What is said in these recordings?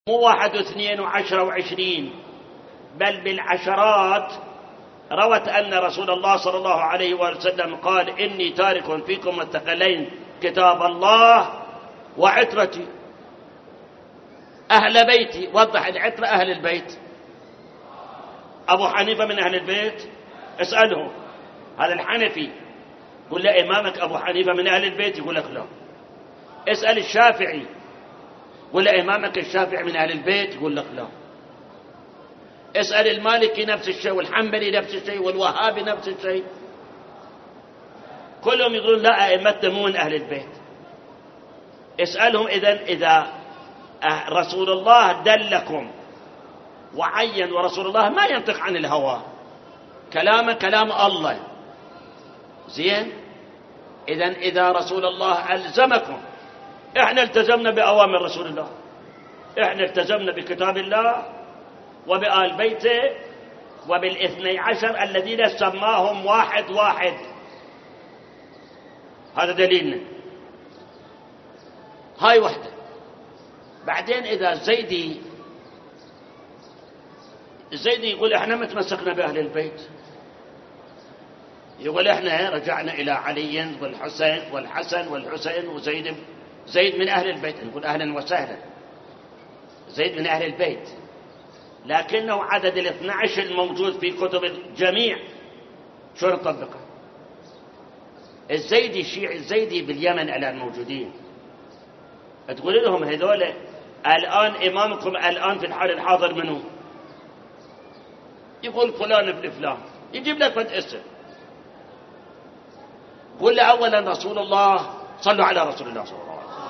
مو 1 و2 و10 و20 بل بالعشرات. روت أن رسول الله صلى الله عليه وسلم قال: إني تارك فيكم الثقلين كتاب الله وعترتي أهل بيتي. وضح العترة أهل البيت. أبو حنيفة من أهل البيت؟ اسأله، هذا الحنفي، قل له إمامك أبو حنيفة من أهل البيت؟ يقول لك لا. اسأل الشافعي، قل له إمامك الشافعي من أهل البيت؟ يقول لك لا. اسأل المالكي نفس الشيء، والحنبلي نفس الشيء، والوهابي نفس الشيء، كلهم يقولون لا، أئمتنا مو من أهل البيت. اسألهم إذا رسول الله دلكم وعين، ورسول الله ما ينطق عن الهوى، كلامه كلام الله، زين؟ إذا رسول الله ألزمكم، إحنا التزمنا بأوامر رسول الله، إحنا التزمنا بكتاب الله وبآل بيته وبال12 الذين سماهم واحد واحد. هذا دليلنا. هاي وحدة. بعدين إذا الزيدي يقول إحنا متمسكنا بأهل البيت، يقول إحنا رجعنا إلى علي والحسن والحسين زيد من أهل البيت. نقول أهلا وسهلا، زيد من أهل البيت، لكنه عدد 12 الموجود في كتب الجميع شو نطبقه؟ الزيدي، الشيعي الزيدي باليمن الآن موجودين، تقول لهم هذول الآن إمامكم الآن في الحال الحاضر منه؟ يقول فلان ابن فلان، يجيب لك فد اسم. قل أولا رسول الله، صلوا على رسول الله صلى الله عليه وسلم.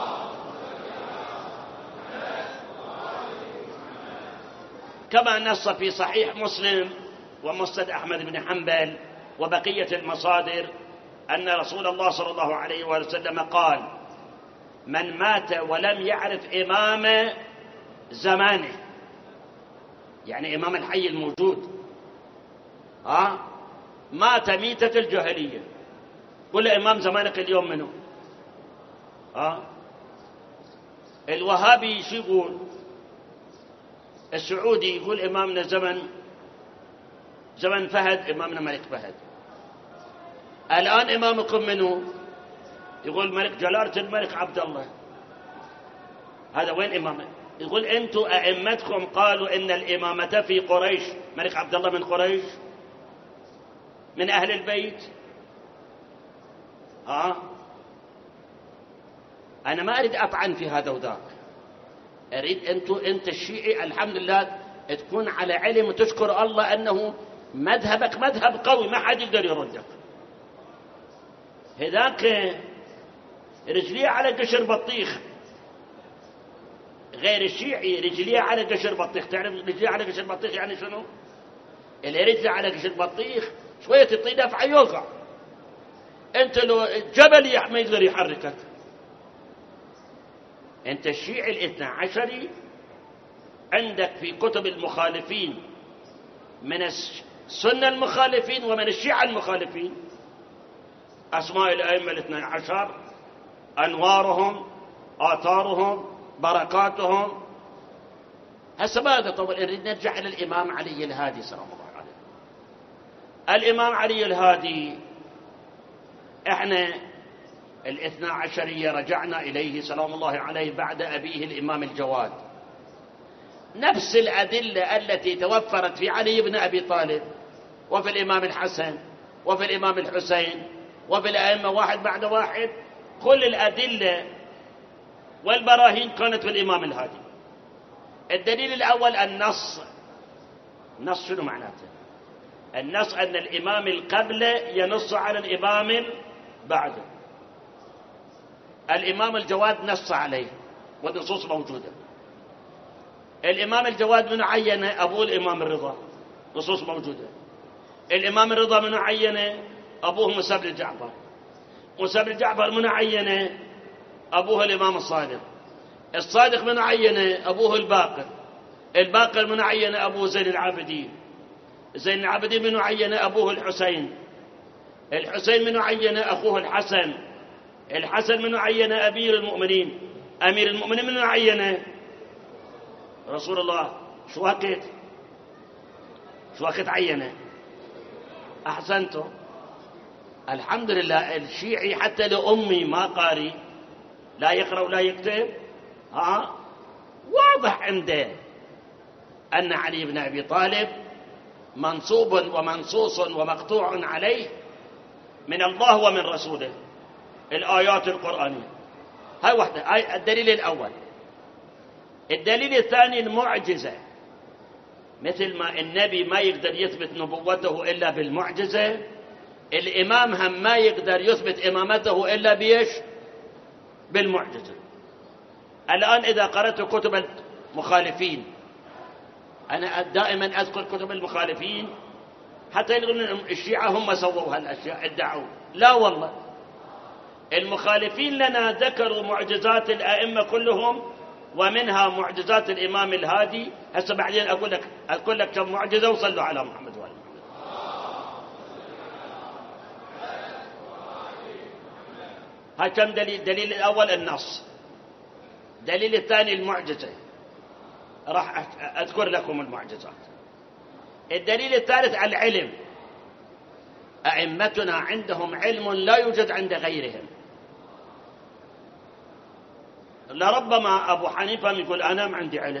كما نص في صحيح مسلم ومسند أحمد بن حنبل وبقية المصادر أن رسول الله صلى الله عليه وسلم قال: من مات ولم يعرف إمام زمانه، يعني إمام الحي الموجود، مات ميتة الجاهلية. قل إمام زمانك اليوم منه؟ الوهابي شو يقول؟ السعودي يقول إمامنا زمن فهد، إمامنا ملك فهد. الآن إمامكم منه؟ يقول ملك جلالة الملك عبد الله. هذا وين إمامه؟ يقول أنتم أئمتكم قالوا إن الإمامة في قريش، ملك عبد الله من قريش، من أهل البيت. أنا ما أريد أطعن في هذا وذاك، أريد أنت الشيعي الحمد لله تكون على علم وتشكر الله أنه مذهبك مذهب قوي ما حد يقدر يردك. هذاك رجليه على قشر بطيخ، غير الشيعي رجليه على قشر بطيخ. تعرف رجليه على قشر بطيخ يعني شنو؟ اللي رجله على قشر بطيخ شوية تطي دفعة يوقع. أنت لو جبل ما يقدر يحركك. أنت الشيعي ال12 عندك في كتب المخالفين من السنة المخالفين ومن الشيعة المخالفين أسماء الأئمة ال12، أنوارهم، آثارهم، بركاتهم. هسه ماذا طول؟ نريد نرجع إلى الإمام علي الهادي سلام الله عليه. الإمام علي الهادي إحنا ال12 رجعنا إليه سلام الله عليه بعد أبيه الإمام الجواد. نفس الأدلة التي توفرت في علي بن أبي طالب وفي الإمام الحسن وفي الإمام الحسين وفي الأئمة واحد بعد واحد، كل الأدلة والبراهين كانت في الإمام الهادي. الدليل الأول النص. النص شنو معناته؟ النص أن الإمام القبل ينص على الإمام بعده. الإمام الجواد نص عليه والنصوص موجودة. الإمام الجواد من عين أبوه الإمام الرضا، نصوص موجودة. الإمام الرضا من عين أبوه موسى بن جعفر، موسى بن جعفر من عين أبوه الإمام الصادق، الصادق من عين أبوه الباقر، الباقر من عين أبوه زين العابدين، زين العابدين من عين أبوه الحسين، الحسين من عين أخوه الحسن، الحسن من عين أمير المؤمنين، أمير المؤمنين من عين رسول الله شو وقت عينه؟ أحسنتم. الحمد لله. الشيعي حتى لأمي ما قاري، لا يقرأ ولا يكتب، واضح عنده أن علي بن أبي طالب منصوب ومنصوص ومقطوع عليه من الله ومن رسوله، الآيات القرآنية. هاي واحدة، هاي الدليل الأول. الدليل الثاني المعجزة، مثل ما النبي ما يقدر يثبت نبوته إلا بالمعجزة، الإمام هم ما يقدر يثبت إمامته إلا بيش؟ بالمعجزة. الآن إذا قرأت كتب المخالفين، أنا دائما أذكر كتب المخالفين حتى يقولون الشيعة هم سووا هالأشياء، ادعوا. لا والله، المخالفين لنا ذكروا معجزات الأئمة كلهم، ومنها معجزات الإمام الهادي. هسه بعدين أقول لك كم معجزة، وصلوا على محمد وآل محمد. هاي كم دليل؟ دليل الأول النص، دليل الثاني المعجزة، راح أذكر لكم المعجزات. الدليل الثالث العلم، أئمتنا عندهم علم لا يوجد عند غيرهم. لربما أبو حنيفة يقول أنا ما عندي علم.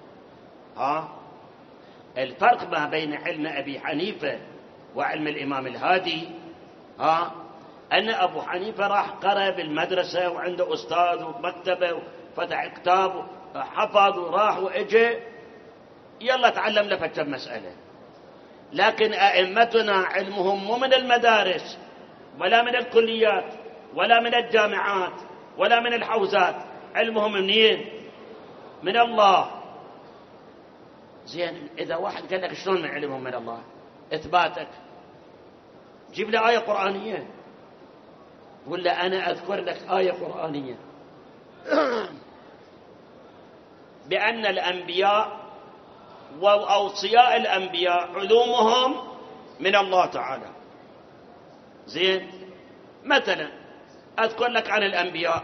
الفرق ما بين علم أبي حنيفة وعلم الإمام الهادي، أن أبو حنيفة راح قرأ بالمدرسة وعنده أستاذ ومكتبه وفتح كتاب وحفظ وراح وإجي يلا تعلم لفتش مسألة. لكن أئمتنا علمهم مو من المدارس ولا من الكليات ولا من الجامعات ولا من الحوزات، علمهم منين؟ من الله. زين، إذا واحد قال لك شلون من علمهم من الله؟ إثباتك، جيب لي آية قرآنية، ولا أنا أذكر لك آية قرآنية بأن الأنبياء وأوصياء الأنبياء علومهم من الله تعالى. زين، مثلا أذكر لك عن الأنبياء،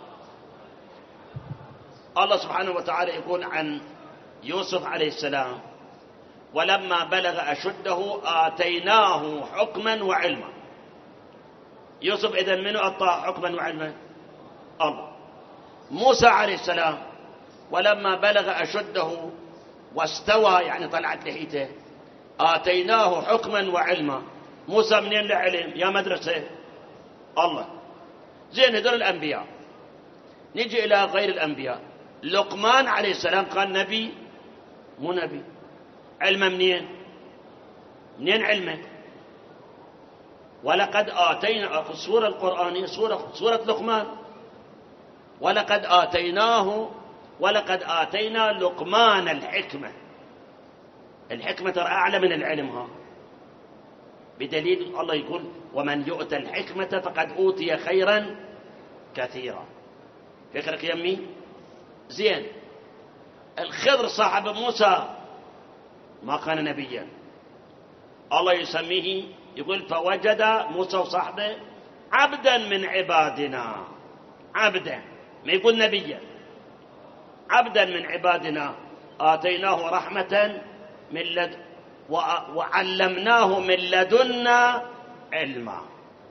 الله سبحانه وتعالى يقول عن يوسف عليه السلام: ولما بلغ أشده آتيناه حكما وعلما. يوسف إذن منو أعطاه حكما وعلما؟ الله. موسى عليه السلام: ولما بلغ أشده واستوى، يعني طلعت لحيته، آتيناه حكما وعلما. موسى منين له علم؟ يا مدرسة الله. زين، هذول الأنبياء. نجي إلى غير الأنبياء. لقمان عليه السلام كان نبي؟ مو نبي. علمه منين علمه؟ ولقد آتينا، في السورة القرآنية سورة لقمان: ولقد آتينا لقمان الحكمة. الحكمة ترى أعلى من العلم، بدليل الله يقول: ومن يؤتى الحكمة فقد أوتي خيرا كثيرا. فكرك يمي؟ زين، الخضر صاحب موسى ما كان نبيا، الله يسميه يقول: فوجد موسى وصاحبه عبدا من عبادنا. عبدا، ما يقول نبيا، عبدا من عبادنا آتيناه رحمة وعلمناه من لدنا علما.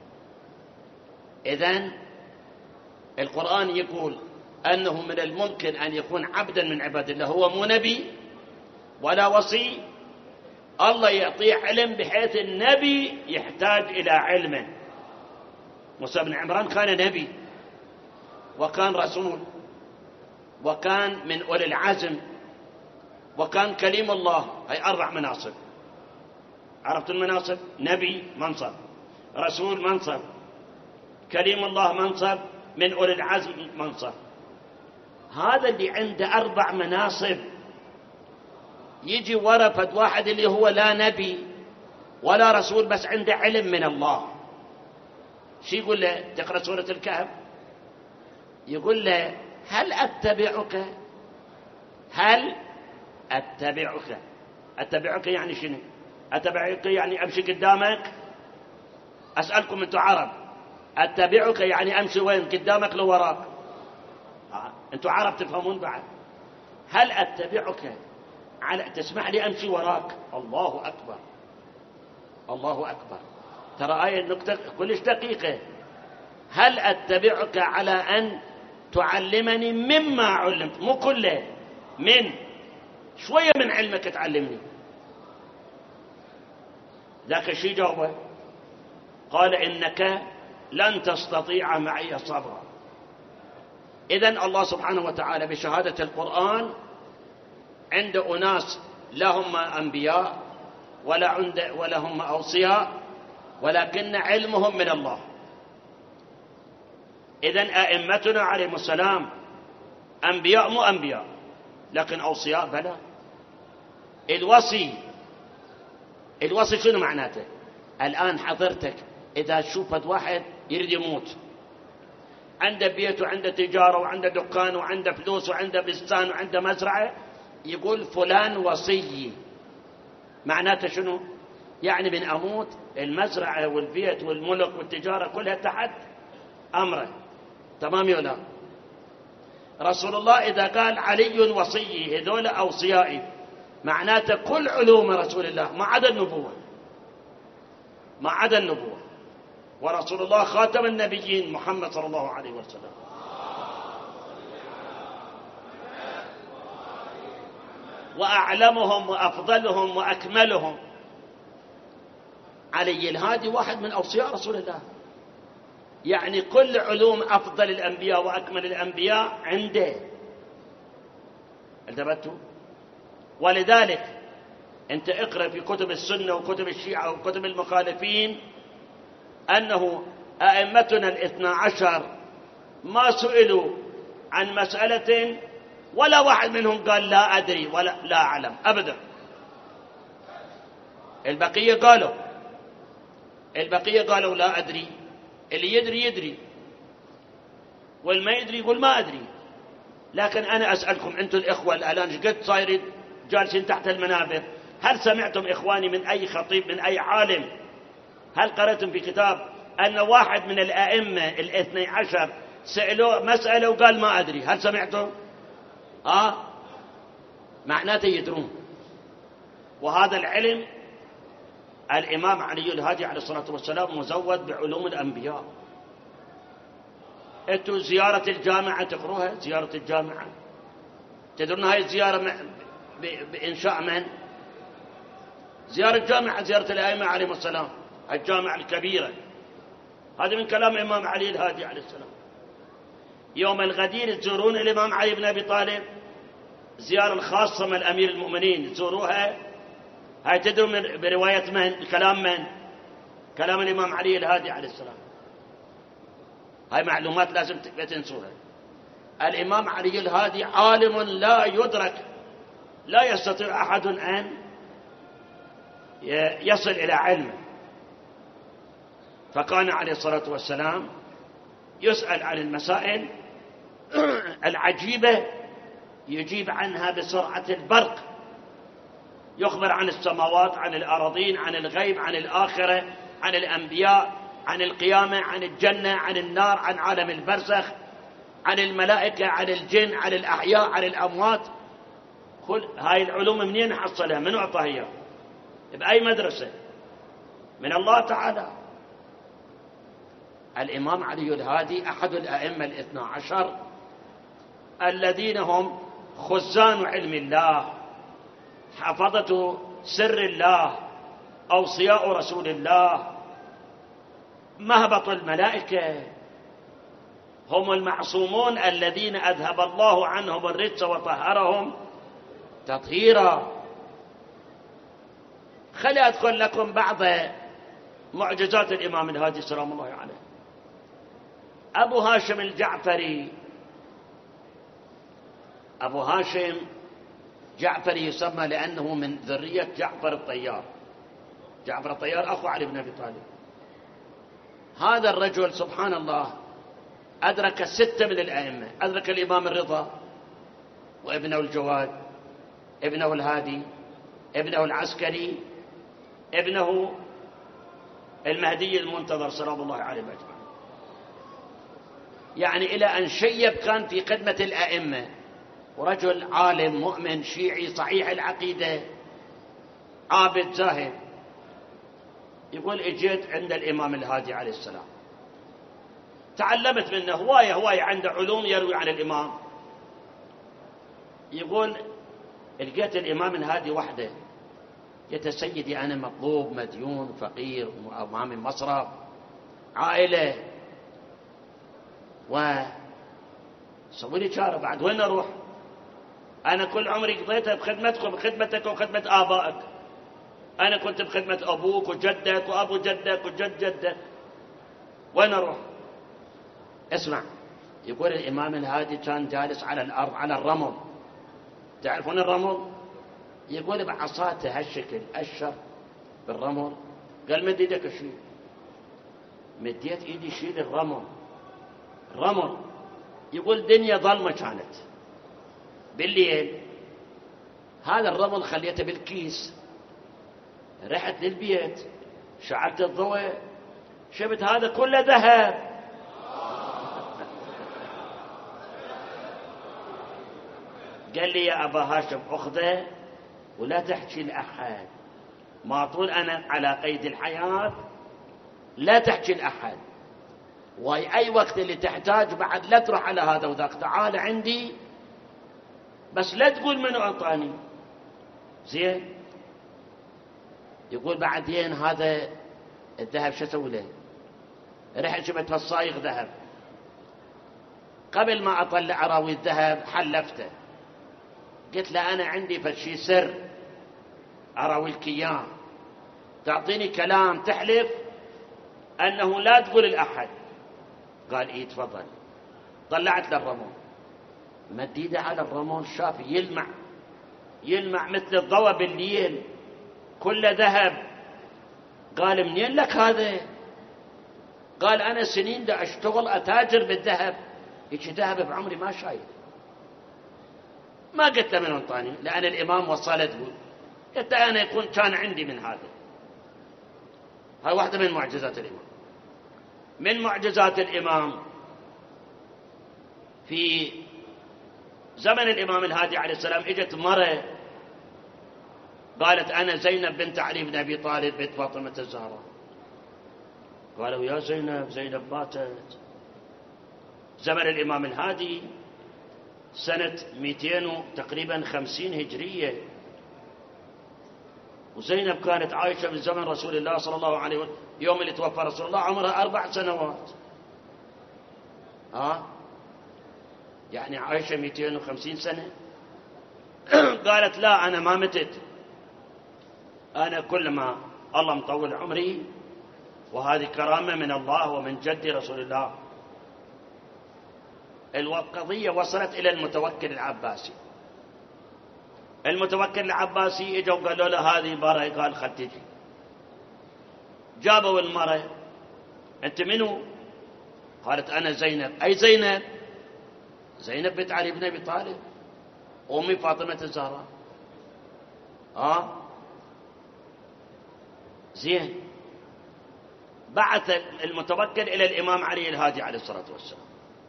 إذن القرآن يقول أنه من الممكن أن يكون عبدا من عباد الله، هو مو نبي ولا وصي. الله يعطيه علم بحيث النبي يحتاج إلى علمه. موسى بن عمران كان نبي وكان رسول وكان من أولي العزم وكان كليم الله. هي 4 مناصب. عرفت المناصب؟ نبي منصب، رسول منصب، كليم الله منصب، من أولي العزم منصب. هذا اللي عنده 4 مناصب يجي ورفد واحد اللي هو لا نبي ولا رسول بس عنده علم من الله، شو يقول له؟ تقرأ سورة الكهف، يقول له: هل أتبعك؟ هل أتبعك؟ أتبعك يعني شنو؟ أتبعك يعني أمشي قدامك؟ أسألكم أنتم عرب، أتبعك يعني أمشي وين؟ قدامك لو وراك؟ أنتم عرب تفهمون بعد. هل أتبعك على تسمح لي أمشي وراك؟ الله أكبر، الله أكبر. ترى آية النكتة كلش دقيقة. هل أتبعك على أن تعلمني مما علمت، مو كله، من شوية من علمك تعلمني. ذاك الشيء جاوبه قال إنك لن تستطيع معي صبرا. إذن الله سبحانه وتعالى بشهادة القرآن عند أناس لهم أنبياء ولا هم أوصياء، ولكن علمهم من الله. إذن أئمتنا عليهم السلام أنبياء مو أنبياء، لكن أوصياء بلى. الوصي شنو معناته؟ الآن حضرتك إذا شوفت واحد يريد يموت، عنده بيت وعنده تجارة وعنده دكان وعنده فلوس وعنده بستان وعنده مزرعة، يقول فلان وصي. معناته شنو؟ يعني من أموت المزرعة والبيت والملك والتجارة كلها تحت أمره. تمام ولا لا؟ رسول الله إذا قال علي وصي، هذول أوصيائي، معناته كل علوم رسول الله ما عدا النبوة، ما عدا النبوة. ورسول الله خاتم النبيين محمد صلى الله عليه وسلم. وأعلمهم وأفضلهم وأكملهم علي الهادي واحد من أوصياء رسول الله. يعني كل علوم أفضل الأنبياء وأكمل الأنبياء عنده. انتبهتوا؟ ولذلك أنت اقرأ في كتب السنة وكتب الشيعة وكتب المخالفين أنه أئمتنا 12 ما سئلوا عن مسألة ولا واحد منهم قال لا أدري ولا لا أعلم أبدا. البقية قالوا لا أدري. اللي يدري والما يدري يقول ما أدري. لكن أنا أسألكم أنتم الإخوة الآن قد صايرين جالسين تحت المنابر، هل سمعتم إخواني من أي خطيب من أي عالم، هل قرأتم في كتاب أن واحد من الأئمة 12 سألوا مسألة وقال ما أدري؟ هل سمعتم؟ معناته يدرون. وهذا العلم الإمام علي الهادي عليه الصلاة والسلام مزود بعلوم الأنبياء. أنتوا زيارة الجامعة تقروها، زيارة الجامعة تدرون هاي الزيارة بإنشاء من؟ زيارة الجامعة زيارة الأئمة عليهم السلام، الجامعة الكبيرة. هذا من كلام الإمام علي الهادي عليه السلام. يوم الغدير تزورون الإمام علي بن أبي طالب زيارة الخاصة من أمير المؤمنين تزوروها. هاي تدرون برواية من؟ كلام من؟ كلام الإمام علي الهادي عليه السلام. هاي معلومات لازم تنسوها. الإمام علي الهادي عالم لا يدرك، لا يستطيع أحد أن يصل إلى علمه. فكان عليه الصلاة والسلام يسأل عن المسائل العجيبة يجيب عنها بسرعة البرق. يخبر عن السماوات، عن الأراضين، عن الغيب، عن الآخرة، عن الأنبياء، عن القيامة، عن الجنة، عن النار، عن عالم البرزخ، عن الملائكة، عن الجن، عن الأحياء، عن الأموات. كل هاي العلوم منين حصلها؟ من أعطاها إياه؟ بأي مدرسة؟ من الله تعالى. الإمام علي الهادي أحد الأئمة 12 الذين هم خزان علم الله، حفظة سر الله، أوصياء رسول الله، مهبط الملائكة، هم المعصومون الذين أذهب الله عنهم الرجس وطهرهم تطهيرا. خلي أدخل لكم بعض معجزات الإمام الهادي سلام الله عليه. أبو هاشم الجعفري، أبو هاشم جعفري يسمى لأنه من ذرية جعفر الطيار. جعفر الطيار أخو علي بن أبي طالب. هذا الرجل سبحان الله أدرك 6 من الأئمة. أدرك الإمام الرضا وابنه الجواد، ابنه الهادي، ابنه العسكري، ابنه المهدي المنتظر سلام الله عليه أجمعين. يعني إلى أن شيب كان في خدمة الأئمة. ورجل عالم مؤمن شيعي صحيح العقيدة عابد زاهد، يقول اجيت عند الإمام الهادي عليه السلام، تعلمت منه هواية عنده علوم يروي عن الإمام. يقول لقيت الإمام الهادي وحده، قلت سيدي أنا مطلوب مديون فقير أمامي مصرف عائلة، سوي لي شارة بعد وين أروح؟ أنا كل عمري قضيتها بخدمتكم، بخدمتك وخدمة آبائك. أنا كنت بخدمة أبوك وجدك وأبو جدك وجد جدك، وين أروح؟ اسمع، يقول الإمام الهادي كان جالس على الأرض على الرمل، تعرفون الرمل؟ يقول بعصاته هالشكل أشر بالرمل، قال مد ايدك شيل. مديت ايدي شيل الرمل. يقول دنيا ظلمة كانت بالليل، هذا الرمل خليته بالكيس، رحت للبيت شعلت الضوء، شفت هذا كله ذهب. قال لي يا أبا هاشم أخذه ولا تحكي لأحد، ما طول أنا على قيد الحياة لا تحكي لأحد، وأي وقت اللي تحتاج بعد لا تروح على هذا وذاك، تعال عندي بس لا تقول منو أعطاني. زين. يقول بعدين هذا الذهب شو اسوي له؟ رحت شفت فالصايغ ذهب، قبل ما أطلع أراوي الذهب حلفته، قلت له أنا عندي فشي سر أراويلك إياه، تعطيني كلام تحلف أنه لا تقول لأحد. قال إيه تفضل. طلعت له الرمل، مديده على الرمل، شاف يلمع مثل الضوء بالليل كله ذهب. قال منين لك هذا؟ قال أنا سنين دا أشتغل أتاجر بالذهب، هيك ذهب بعمري ما شايف. ما قلت له من انطاني، لأن الإمام وصل تقول، قلت أنا يكون كان عندي من هذا. هاي واحدة من معجزات الإمام. من معجزات الإمام في زمن الإمام الهادي عليه السلام، اجت مرة قالت أنا زينب بنت علي بن أبي طالب بنت فاطمة الزهراء. قالوا يا زينب ماتت. زمن الإمام الهادي سنة 200 تقريبا 50 هجرية، وزينب كانت عايشة في زمن رسول الله صلى الله عليه وسلم، يوم اللي توفى رسول الله عمرها 4 سنوات. يعني عايشة 250 سنة. قالت لا أنا ما متت، أنا كل ما الله مطول عمري، وهذه كرامة من الله ومن جد رسول الله. القضية وصلت إلى المتوكل العباسي. المتوكل العباسي اجوا قالوا له هذه مرة، قال خل تجي. جابوا المرة، أنت منو؟ قالت أنا زينب. أي زينب؟ زينب بنت علي بن أبي طالب، أمي فاطمة الزهراء. زين. بعث المتوكل إلى الإمام علي الهادي عليه الصلاة والسلام،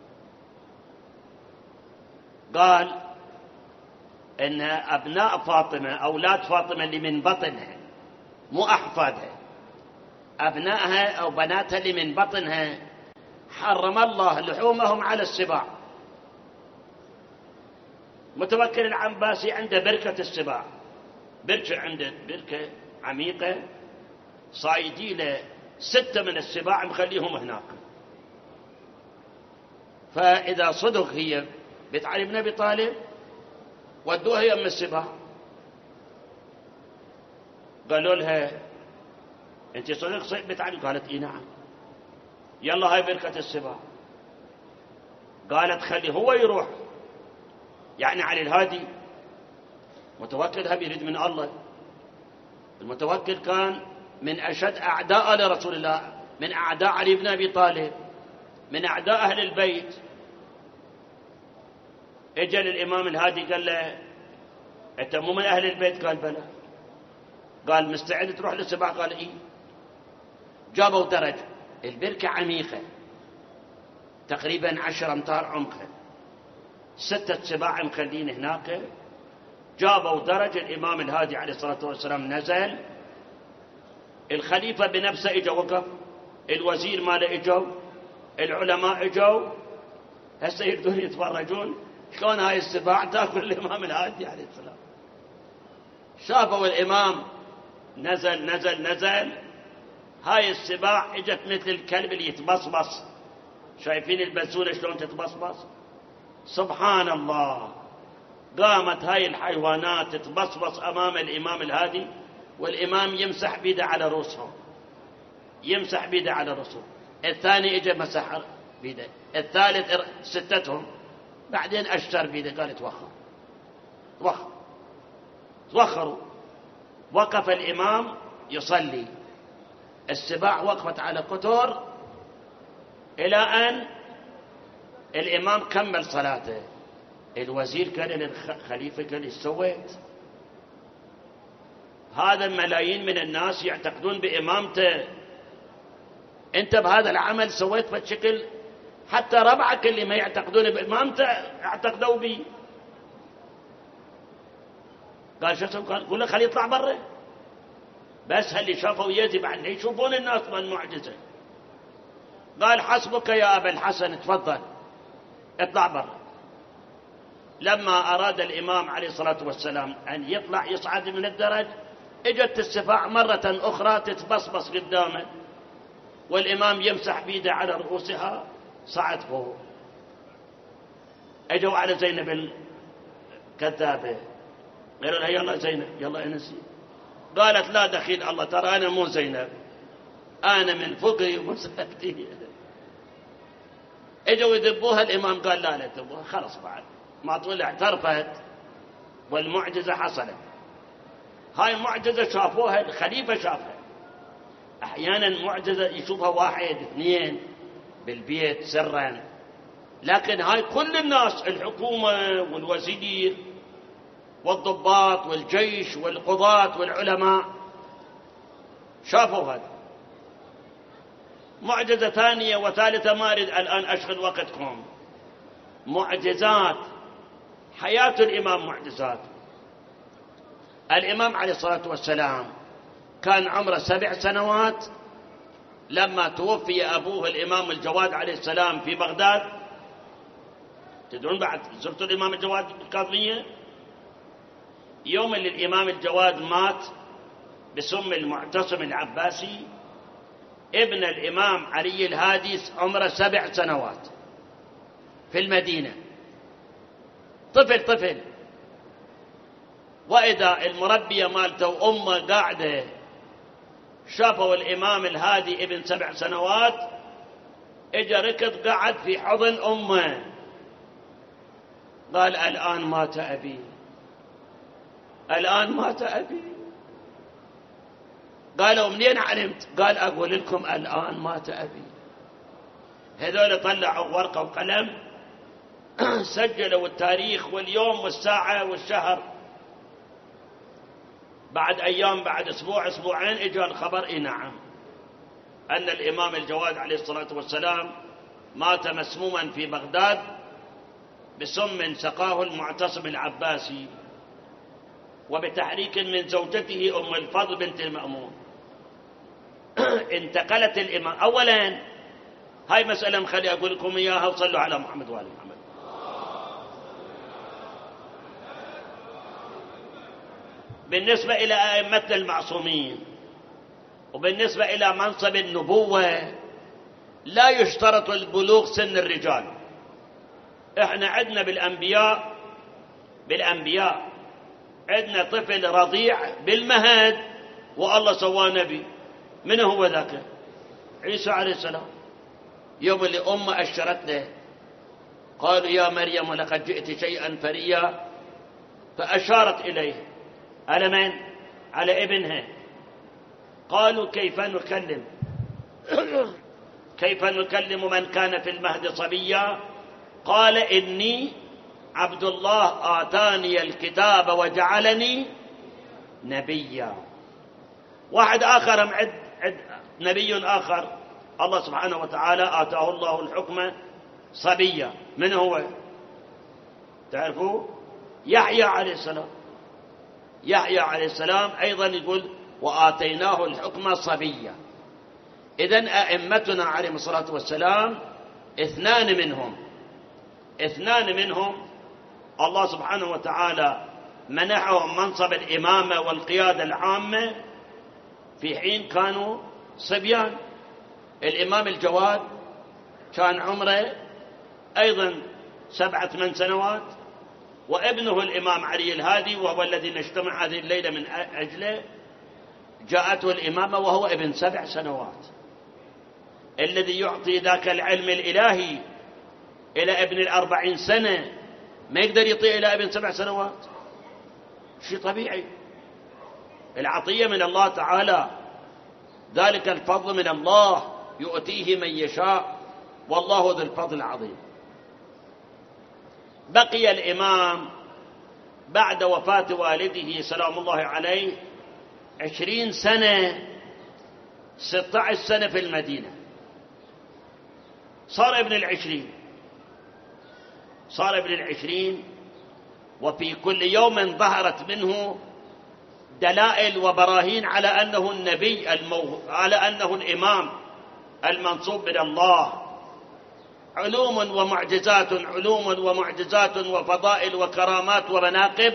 قال إن أبناء فاطمة، أولاد فاطمة اللي من بطنها، مو أحفادها، أبنائها أو بناتها اللي من بطنها، حرم الله لحومهم على السباع. متوكل العباسي عنده بركة السباع، عنده بركة عميقة، صايدي له 6 من السباع مخليهم هناك. فإذا صدق هي بنت علي بن أبي طالب ودوها يم السباع. قالوا لها أنت صدق بنت علي؟ قالت إيه نعم. يلا هاي بركة السباع. قالت خلي هو يروح، يعني علي الهادي متوكل هم يريد من الله. المتوكل كان من أشد أعداء لرسول الله، من أعداء علي بن أبي طالب، من أعداء أهل البيت. اجى للإمام الهادي قال له أنت مو من أهل البيت؟ قال بلى. قال مستعد تروح للسباع؟ قال إيه. جابوا درج، البركة عميقة تقريبا 10 أمتار عمقها، 6 سباع مخلين هناك. جابوا درج الإمام الهادي عليه الصلاة والسلام نزل، الخليفة بنفسه اجا وقف، الوزير ماله اجوا، العلماء اجوا، هسه يقدرون يتفرجون شلون هاي السباع تاكل الإمام الهادي عليه السلام. شافوا الإمام نزل نزل نزل، هاي السباع اجت مثل الكلب اللي يتبصبص، شايفين البسولة شلون تتبصبص؟ سبحان الله، قامت هاي الحيوانات تتبصبص أمام الإمام الهادي، والإمام يمسح بيده على رؤوسهم، يمسح بيده على رؤوسهم، الثاني اجى مسح بيده، الثالث ستتهم، بعدين أشتر بيده قال توخروا. وقف الإمام يصلي، السباع وقفت على قطر إلى أن الإمام كمل صلاته. الوزير قال للخليفة قال ايش سويت؟ هذا ملايين من الناس يعتقدون بإمامته، أنت بهذا العمل سويت بشكل حتى ربعك اللي ما يعتقدون بإمامته اعتقدوا بي. قال شو اسوي؟ قال له خليه يطلع برا، بس اللي شافوا يجب أن يشوفون الناس بالمعجزة. قال حسبك يا أبا الحسن، تفضل اطلع برا. لما أراد الإمام عليه الصلاة والسلام أن يطلع يصعد من الدرج، اجت السباع مرة أخرى تتبصبص قدامه، والإمام يمسح بيده على رؤوسها، صعد فوق. اجوا على زينب الكذابة، قالوا لها يلا زينب يلا انسي. قالت لا دخيل الله، ترى أنا مو زينب، أنا من فقهي ومسألتي. اجوا يذبوها، الإمام قال لا تذبوها، خلص بعد ما طلع اعترفت والمعجزة حصلت. هاي معجزة شافوها، الخليفة شافها. أحيانا معجزة يشوفها 1 2 بالبيت سرا، لكن هاي كل الناس، الحكومة والوزير والضباط والجيش والقضاة والعلماء شافوا هذا. معجزة ثانية وثالثة ما أريد الآن أشغل وقتكم. معجزات حياة الإمام معجزات. الإمام عليه الصلاة والسلام كان عمره 7 سنوات لما توفي أبوه الإمام الجواد عليه السلام في بغداد. تدرون بعد زرتوا الإمام الجواد بالكاظمية؟ يوم اللي الإمام الجواد مات بسم المعتصم العباسي، ابن الإمام علي الهادي عمره 7 سنوات في المدينة، طفل. وإذا المربية مالته وأمه قاعدة، شافوا الإمام الهادي ابن 7 سنوات، اجى ركض قعد في حضن أمه، قال الآن مات أبي، الآن مات أبي. قالوا منين علمت؟ قال أقول لكم الآن مات أبي. هذول طلعوا ورقة وقلم سجلوا التاريخ واليوم والساعة والشهر. بعد أيام، بعد أسبوع أسبوعين، إجا الخبر نعم أن الإمام الجواد عليه الصلاة والسلام مات مسموما في بغداد بسم سقاه المعتصم العباسي، وبتحريك من زوجته أم الفضل بنت المأمون. انتقلت الإمام. أولا هاي مسألة مخلي أقول لكم إياها، وصلوا على محمد وآل محمد. بالنسبة إلى أئمتنا المعصومين وبالنسبة إلى منصب النبوة لا يشترط البلوغ سن الرجال. احنا عندنا بالأنبياء عندنا طفل رضيع بالمهد والله سواه نبي. من هو ذاك؟ عيسى عليه السلام. يوم اللي أمه أشرت له قالوا يا مريم لقد جئت شيئا فريا، فأشارت إليه على من؟ على ابنها. قالوا كيف نكلم من كان في المهد صبيا؟ قال إني عبد الله آتاني الكتاب وجعلني نبيا. واحد آخر نبي آخر الله سبحانه وتعالى آتاه الله الحكم صبيا. من هو؟ تعرفوا يحيى عليه السلام، يحيى عليه السلام أيضا يقول وآتيناه الحكم صبيا. إذن أئمتنا عليهم الصلاة والسلام اثنان منهم الله سبحانه وتعالى منحهم منصب الإمامة والقيادة العامة في حين كانوا صبيان. الإمام الجواد كان عمره أيضا 7-8 سنوات، وابنه الإمام علي الهادي وهو الذي نجتمع هذه الليلة من أجله جاءته الإمامة وهو ابن 7 سنوات. الذي يعطي ذاك العلم الإلهي إلى ابن 40 سنة ما يقدر يطيع إلى ابن 7 سنوات، شيء طبيعي. العطية من الله تعالى، ذلك الفضل من الله يؤتيه من يشاء والله ذو الفضل العظيم. بقي الإمام بعد وفاة والده سلام الله عليه 20 سنة، 16 سنة في المدينة. صار ابن 20، وفي كل يوم ظهرت منه دلائل وبراهين على أنه النبي على أنه الإمام المنصوب من الله. علوم ومعجزات وفضائل وكرامات ومناقب.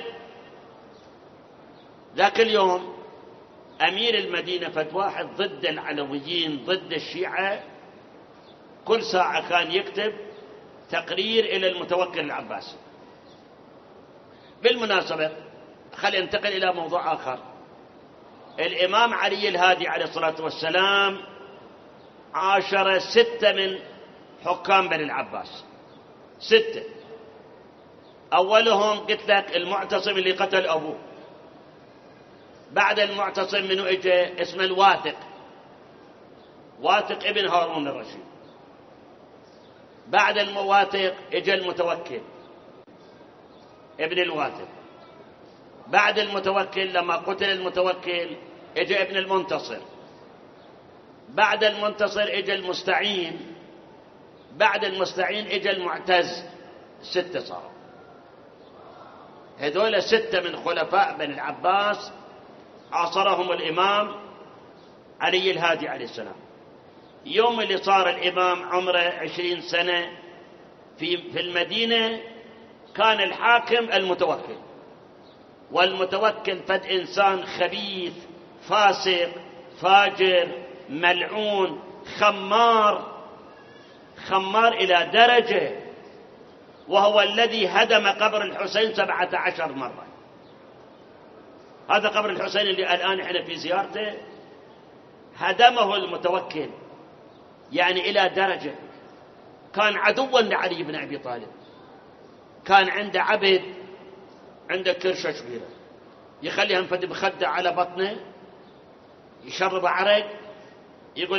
ذاك اليوم أمير المدينة فتواحد ضد العلويين ضد الشيعة، كل ساعة كان يكتب تقرير إلى المتوكل العباسي. بالمناسبة خلينا ننتقل إلى موضوع آخر. الإمام علي الهادي عليه الصلاة والسلام عاشر 6 من حكام بني العباس، 6. أولهم قلت لك المعتصم اللي قتل أبوه. بعد المعتصم منه إجا اسمه الواثق ابن هارون الرشيد. بعد المواثق إجا المتوكل ابن الواثق. بعد المتوكل لما قتل المتوكل إجا ابن المنتصر. بعد المنتصر إجا المستعين. بعد المستعين إجا المعتز. 6 صاروا. هذول 6 من خلفاء بني العباس عاصرهم الإمام علي الهادي عليه السلام. يوم اللي صار الإمام عمره 20 سنة في المدينة كان الحاكم المتوكل، والمتوكل فد إنسان خبيث فاسق فاجر ملعون خمار إلى درجة، وهو الذي هدم قبر الحسين 17 مرة. هذا قبر الحسين اللي الآن احنا في زيارته هدمه المتوكل، يعني إلى درجة كان عدوا لعلي بن أبي طالب. كان عنده عبد عنده كرشة كبيرة يخليها انفد بخده على بطنه، يشرب عرق، يقول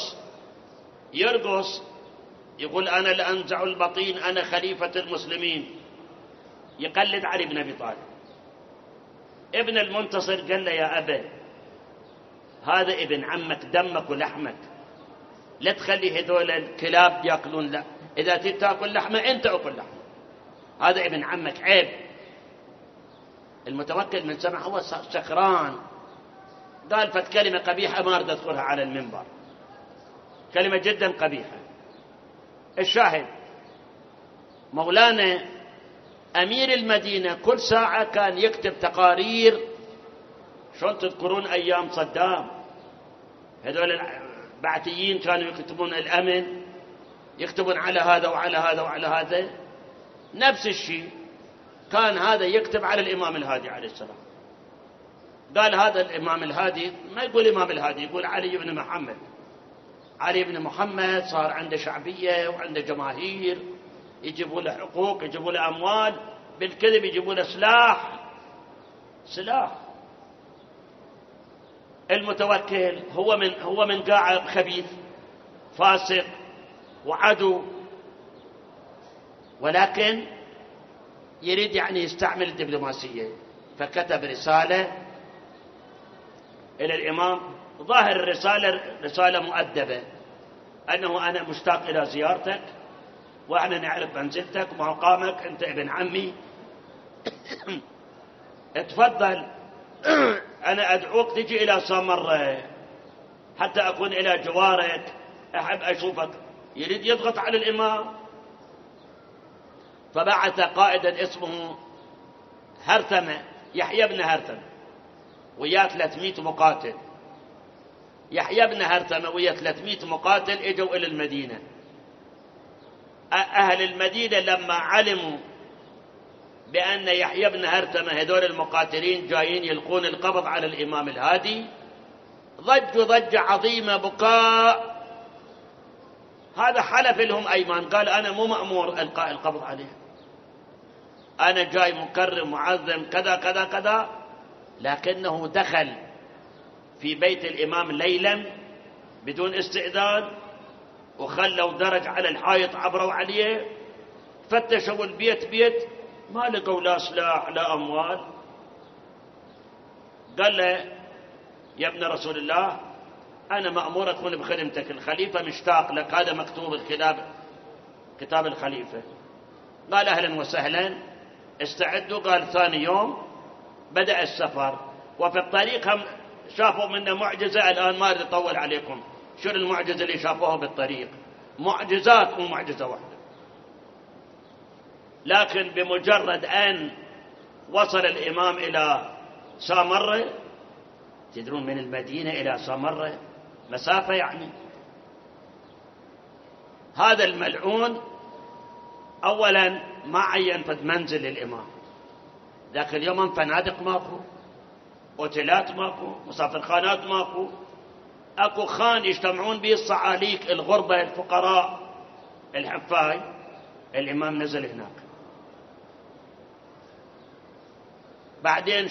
يرقص، يقول أنا لأنزع البطين، أنا خليفة المسلمين، يقلد علي بن أبي طالب. ابن المنتصر قال له يا أبا هذا ابن عمك دمك ولحمك، لا تخلي هذول الكلاب يأكلون، لا، إذا تأكل لحمة أنت أكل لحمة، هذا ابن عمك عيب. المتوكل من سمع هو سكران قال فت كلمة قبيحة ما أريد أذكرها على المنبر، كلمة جدا قبيحة. الشاهد مولانا أمير المدينة كل ساعة كان يكتب تقارير. شلون تذكرون أيام صدام؟ هذول البعثيين كانوا يكتبون الأمن، يكتبون على هذا وعلى هذا وعلى هذا. نفس الشيء كان هذا يكتب على الإمام الهادي عليه السلام. قال هذا الإمام الهادي، ما يقول الإمام الهادي، يقول علي بن محمد. علي بن محمد صار عنده شعبية وعنده جماهير، يجيبوا له حقوق، يجيبوا له أموال، بالكذب يجيبوا له سلاح. المتوكل هو من قاعد خبيث فاسق وعدو، ولكن يريد يعني يستعمل الدبلوماسية، فكتب رسالة إلى الإمام. ظاهر الرسالة رسالة مؤدبة، أنه أنا مشتاق إلى زيارتك، واحنا نعرف منزلتك ومقامك، انت ابن عمي. اتفضل، انا ادعوك تجي الى سامرة حتى اكون الى جوارك، احب اشوفك. يريد يضغط على الامام، فبعث قائدا اسمه هرثمة، يحيى بن هرثمة، ويا 300 مقاتل. يحيى بن هرثمة ويا 300 مقاتل اجوا الى المدينة. اهل المدينة لما علموا بان يحيى بن هرثمة هذول المقاتلين جايين يلقون القبض على الامام الهادي، ضجوا ضجة عظيمة، بكاء. هذا حلف لهم ايمان، قال انا مو مأمور القاء القبض عليه، انا جاي مكرم معظم كذا كذا كذا. لكنه دخل في بيت الامام ليلا بدون استئذان، وخلوا درج على الحائط، عبروا عليه، فتشوا البيت بيت، ما لقوا لا سلاح لا اموال. قال له يا ابن رسول الله انا مأمور اكون بخدمتك، الخليفة مشتاق لك، هذا مكتوب كتاب الخليفة. قال اهلا وسهلا، استعدوا. قال ثاني يوم بدأ السفر، وفي الطريق هم شافوا منه معجزة. الآن ما أريد أطول عليكم شو المعجزة اللي شافوها بالطريق، معجزات مو معجزة واحدة. لكن بمجرد أن وصل الإمام إلى سامرة، تدرون من المدينة إلى سامرة مسافة يعني، هذا الملعون أولا ما عين فد منزل للإمام. ذاك اليوم فنادق ماكو، اوتيلات ماكو، مسافرخانات ماكو، اكو خان يجتمعون به الصعاليك، الغربة، الفقراء، الحفاي. الامام نزل هناك. بعدين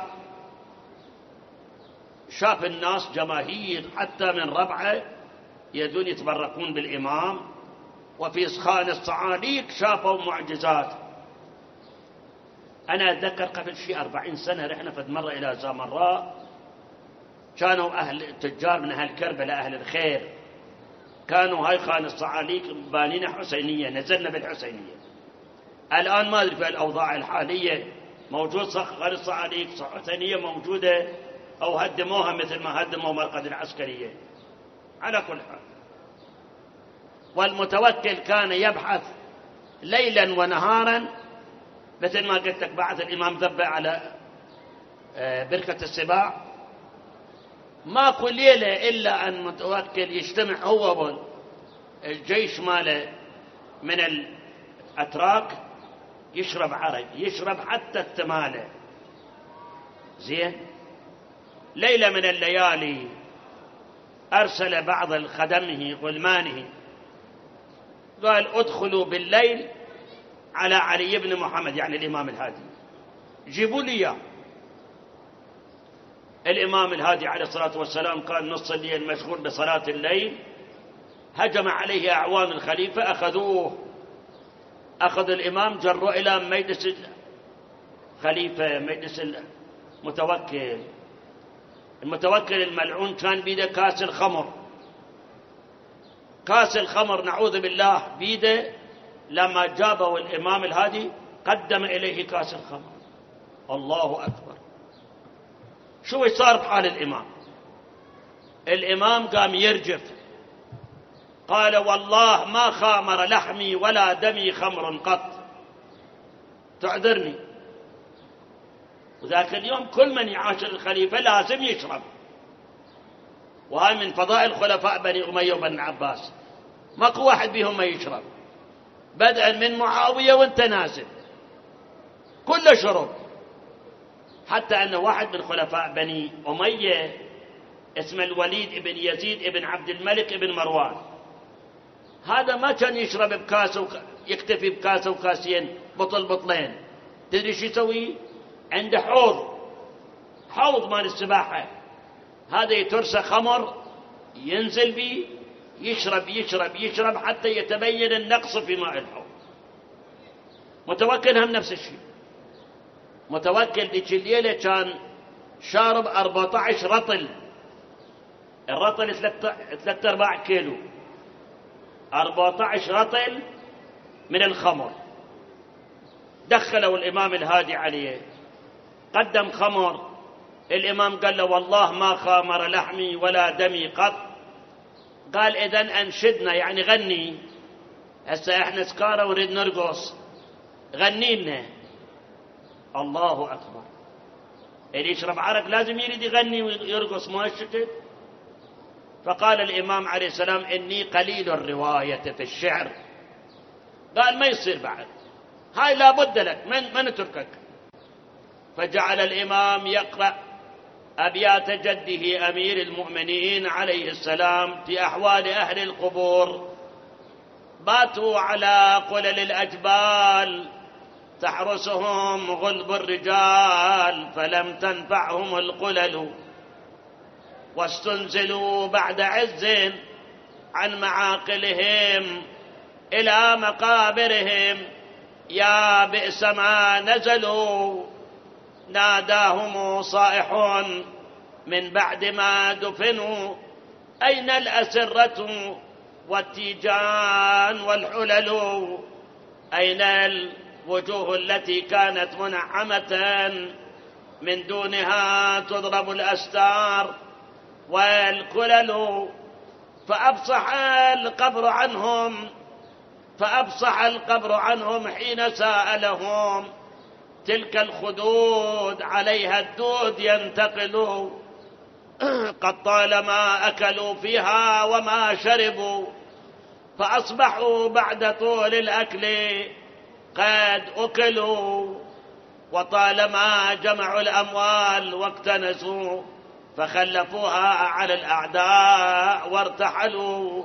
شاف الناس جماهير حتى من ربعه يدون يتبركون بالامام، وفي خان الصعاليك شافوا معجزات. أنا أتذكر قبل شيء 40 سنة رحنا فد مرة إلى سامراء، كانوا أهل تجار من أهل كربلاء أهل الخير، كانوا هاي خان الصعاليك بانين حسينية، نزلنا بالحسينية. الآن ما أدري في الأوضاع الحالية موجود خان الصعاليك حسينية موجودة أو هدموها مثل ما هدموا مرقد العسكرية. على كل حال، والمتوكل كان يبحث ليلا ونهارا، مثل ما قلت لك بعث الإمام ذبة على بركة السباع، ماكو ليلة إلا أن متوكل يجتمع هو والجيش ماله من الأتراك، يشرب عرق، يشرب حتى التمالة. زين، ليلة من الليالي أرسل بعض خدمه غلمانه، قال ادخلوا بالليل على علي بن محمد، يعني الإمام الهادي، جيبوا لي إياه. الإمام الهادي عليه الصلاة والسلام كان نص الليل مشغول بصلاة الليل، هجم عليه أعوان الخليفة، أخذ الإمام جروا إلى مجلس الخليفة، مجلس المتوكل الملعون كان بيده كاس الخمر، نعوذ بالله، بيده. لما جابه الإمام الهادي قدم إليه كاس الخمر. الله أكبر، شو صار بحال الإمام قام يرجف، قال والله ما خامر لحمي ولا دمي خمر قط، تعذرني. وذاك اليوم كل من يعاشر الخليفة لازم يشرب، وهاي من فضائل خلفاء بني أمية وبن عباس، ماكو واحد بيهم ما يشرب، بدءا من معاوية وانت نازل كله شرب. حتى أن واحد من خلفاء بني أمية اسمه الوليد بن يزيد بن عبد الملك بن مروان، هذا ما كان يشرب بكاس يكتفي بكاسة وكاسين، بطلين. تدري شو يسوي؟ عنده حوض مال السباحة، هذا يترسى خمر ينزل به يشرب حتى يتبين النقص في ماء الحوض. متوكل هم نفس الشيء، متوكل ذيك الليلة كان شارب 14 رطل، الرطل 3/4 كيلو، 14 رطل من الخمر. دخلوا الإمام الهادي عليه، قدم خمر. الإمام قال له والله ما خامر لحمي ولا دمي قط. قال إذن أنشدنا، يعني غني، هسه إحنا سكارى ونريد نرقص، غني لنا. الله أكبر. اللي يشرب عرق لازم يريد يغني ويرقص، ما الشكل. فقال الإمام عليه السلام إني قليل الرواية في الشعر. قال ما يصير بعد، هاي لا بد لك، من نتركك. فجعل الإمام يقرأ أبيات جده أمير المؤمنين عليه السلام في أحوال أهل القبور. باتوا على قلل الأجبال تحرسهم غلب الرجال، فلم تنفعهم القلل، واستنزلوا بعد عز عن معاقلهم إلى مقابرهم. يا بئس ما نزلوا، ناداهم صائح من بعد ما دفنوا، أين الأسرة والتيجان والحلل؟ أين الوجوه التي كانت منعمة من دونها تضرب الأستار والكلل؟ فأبصح القبر عنهم حين سألهم، تلك الخدود عليها الدود ينتقل، قد طالما أكلوا فيها وما شربوا، فأصبحوا بعد طول الأكل قد أكلوا، وطالما جمعوا الأموال واكتنزوا فخلفوها على الأعداء وارتحلوا.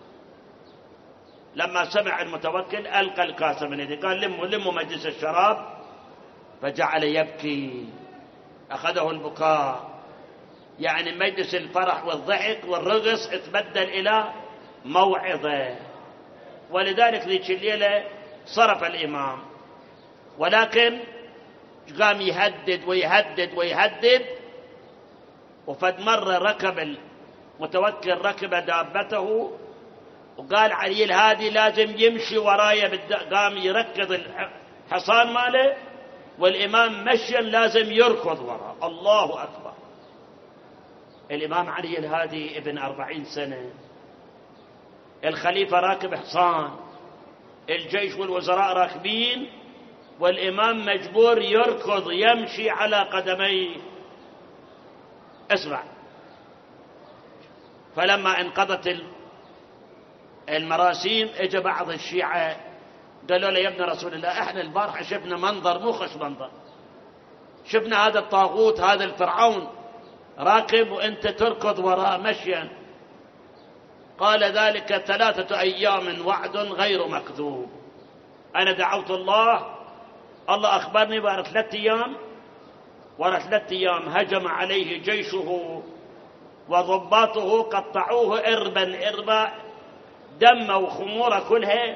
لما سمع المتوكل ألقى الكاسة من يده، قال لموا مجلس الشراب، فجعل يبكي، أخذه البكاء، يعني مجلس الفرح والضحك والرقص اتبدل إلى موعظة. ولذلك ذيك الليلة صرف الإمام، ولكن قام يهدد ويهدد ويهدد. وفد مرة ركب المتوكل ركب دابته وقال علي الهادي لازم يمشي ورايا، قام يركض الحصان ماله، والإمام مشيا لازم يركض وراء. الله أكبر. الإمام علي الهادي ابن 40 سنة، الخليفة راكب حصان، الجيش والوزراء راكبين، والإمام مجبور يركض يمشي على قدميه. اسمع. فلما انقضت المراسيم اجى بعض الشيعة قالوا له يا ابن رسول الله احنا البارحة شفنا منظر مو خش منظر، شفنا هذا الطاغوت هذا الفرعون راكب وانت تركض وراء مشيا. قال ذلك 3 أيام وعد غير مكذوب. انا دعوت الله اخبرني ورا 3 أيام، ورا 3 أيام هجم عليه جيشه وضباطه، قطعوه إربا إربا، دم وخمورة كلها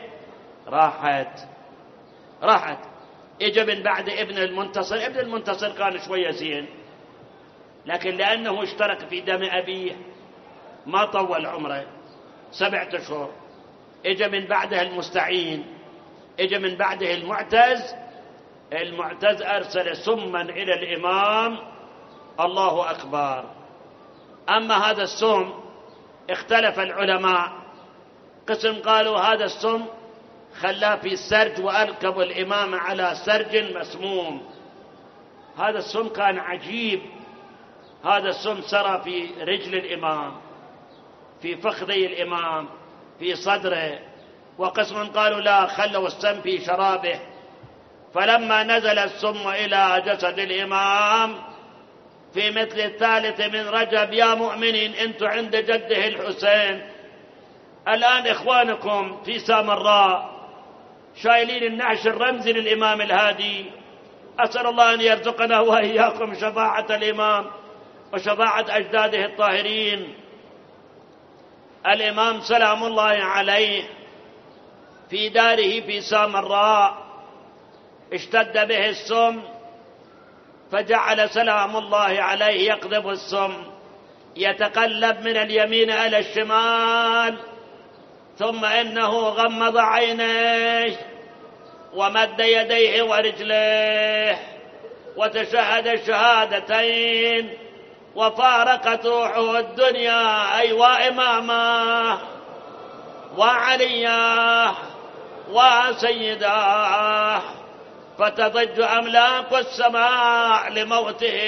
راحت. اجى من بعد ابن المنتصر كان شوية زين، لكن لأنه اشترك في دم أبيه ما طول عمره 7 أشهر. اجى من بعده المستعين، اجى من بعده المعتز أرسل سما إلى الإمام. الله أكبر. أما هذا السم اختلف العلماء، قسم قالوا هذا السم خلاه في السرج وأركبوا الإمام على سرج مسموم. هذا السم كان عجيب، هذا السم سرى في رجل الإمام، في فخذي الإمام، في صدره. وقسم قالوا لا، خلوا السم في شرابه. فلما نزل السم إلى جسد الإمام في مثل 3 من رجب، يا مؤمنين انتوا عند جده الحسين، الآن إخوانكم في سامراء شايلين النعش الرمزي للإمام الهادي. أسأل الله أن يرزقنا وإياكم شفاعة الإمام وشفاعة أجداده الطاهرين. الإمام سلام الله عليه في داره في سامراء اشتد به السم، فجعل سلام الله عليه يقذف السم، يتقلب من اليمين إلى الشمال، ثم إنه غمض عينيه ومد يديه ورجليه وتشهد الشهادتين وفارقت روحه الدنيا، أي وإمامه وعلياه وسيداه، فتضج أملاك السماء لموته.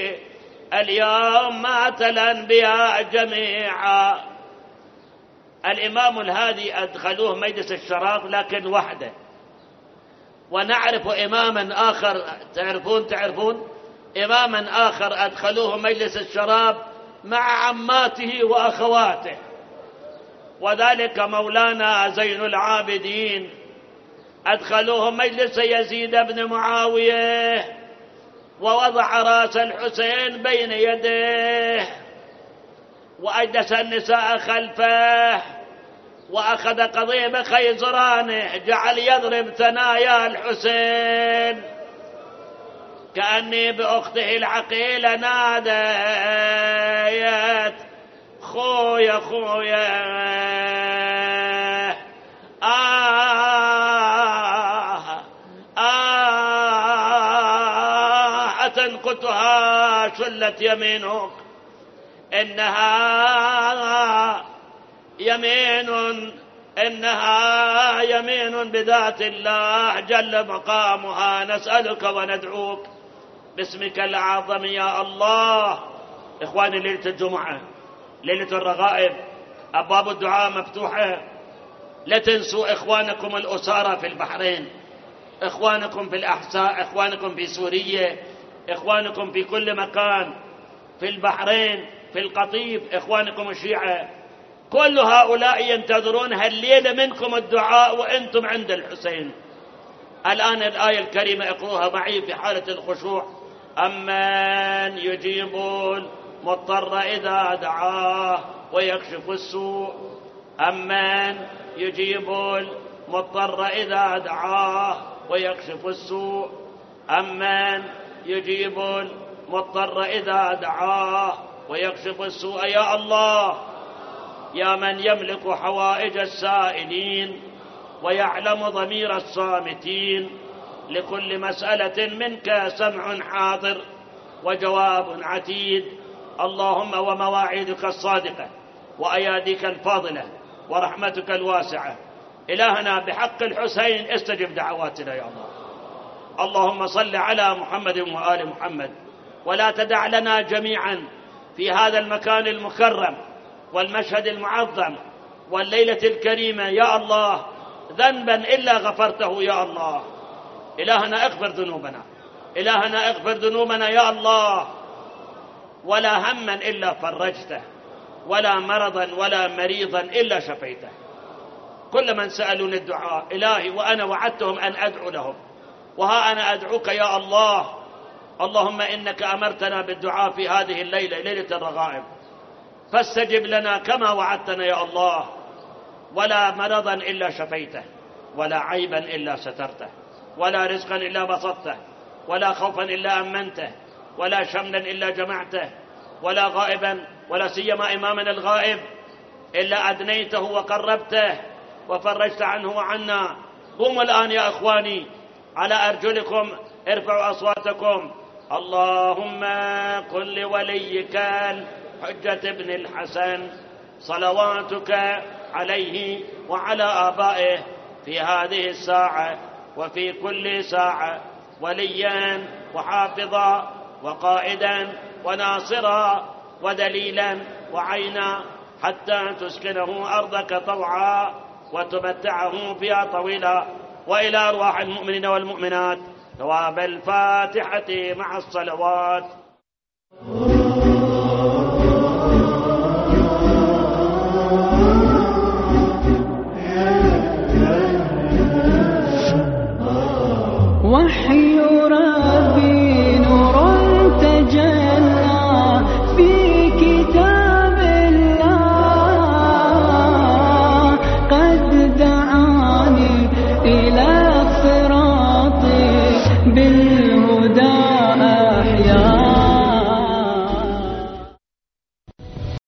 اليوم مات الأنبياء جميعا. الإمام الهادي أدخلوه مجلس الشراب لكن وحده، ونعرف إماما آخر، تعرفون إماما آخر أدخلوه مجلس الشراب مع عماته وأخواته، وذلك مولانا زين العابدين. أدخلوه مجلس يزيد بن معاوية ووضع رأس الحسين بين يديه وأجلس النساء خلفه، وأخذ قضيب خيزرانه جعل يضرب ثنايا الحسين، كأني بأخته العقيلة ناديت خويا خويا أتنقتها شلت يمينك، إنها يمين بذات الله جل مقامها، نسألك وندعوك باسمك الأعظم يا الله. إخواني، ليلة الجمعة ليلة الرغائب، أبواب الدعاء مفتوحة. لا تنسوا إخوانكم الأسارة في البحرين، إخوانكم في الأحساء، إخوانكم في سوريا، إخوانكم في كل مكان، في البحرين، في القطيف، إخوانكم الشيعة، كل هؤلاء ينتظرون هالليلة منكم الدعاء وأنتم عند الحسين. الآن الآية الكريمة اقروها معي في حالة الخشوع. أمن يجيب المضطر إذا دعاه ويكشف السوء، أمن يجيب المضطر إذا دعاه ويكشف السوء، أمن يجيب المضطر إذا دعاه ويكشف السوء. يا الله، يا من يملك حوائج السائلين ويعلم ضمير الصامتين، لكل مسألة منك سمع حاضر وجواب عتيد. اللهم ومواعيدك الصادقة وأياديك الفاضلة ورحمتك الواسعة، إلهنا بحق الحسين استجب دعواتنا يا الله. اللهم صل على محمد وآل محمد، ولا تدع لنا جميعا في هذا المكان المكرم والمشهد المعظم والليلة الكريمة يا الله ذنبا إلا غفرته يا الله. إلهنا اغفر ذنوبنا، إلهنا اغفر ذنوبنا يا الله. ولا هما إلا فرجته، ولا مرضا ولا مريضا إلا شفيته. كل من سألوني الدعاء إلهي وأنا وعدتهم أن أدعو لهم، وها أنا أدعوك يا الله. اللهم إنك أمرتنا بالدعاء في هذه الليلة، ليلة الرغائب، فاستجب لنا كما وعدتنا يا الله. ولا مرضا إلا شفيته، ولا عيبا إلا سترته، ولا رزقا إلا بسطته، ولا خوفا إلا أمنته، ولا شملا إلا جمعته، ولا غائبا ولا سيما إمامنا الغائب إلا أدنيته وقربته وفرجت عنه وعنا. قوموا الآن يا إخواني على أرجلكم، ارفعوا أصواتكم. اللهم قل لوليك الحجة بن الحسن صلواتك عليه وعلى آبائه في هذه الساعة وفي كل ساعة وليا وحافظا وقائدا وناصرا ودليلا وعينا، حتى تسكنه أرضك طوعا وتمتعه فيها طويلا. وإلى أرواح المؤمنين والمؤمنات ثواب الفاتحة مع الصلوات. وحي ربي نور تجلى في كتاب الله، قد دعاني إلى الصراط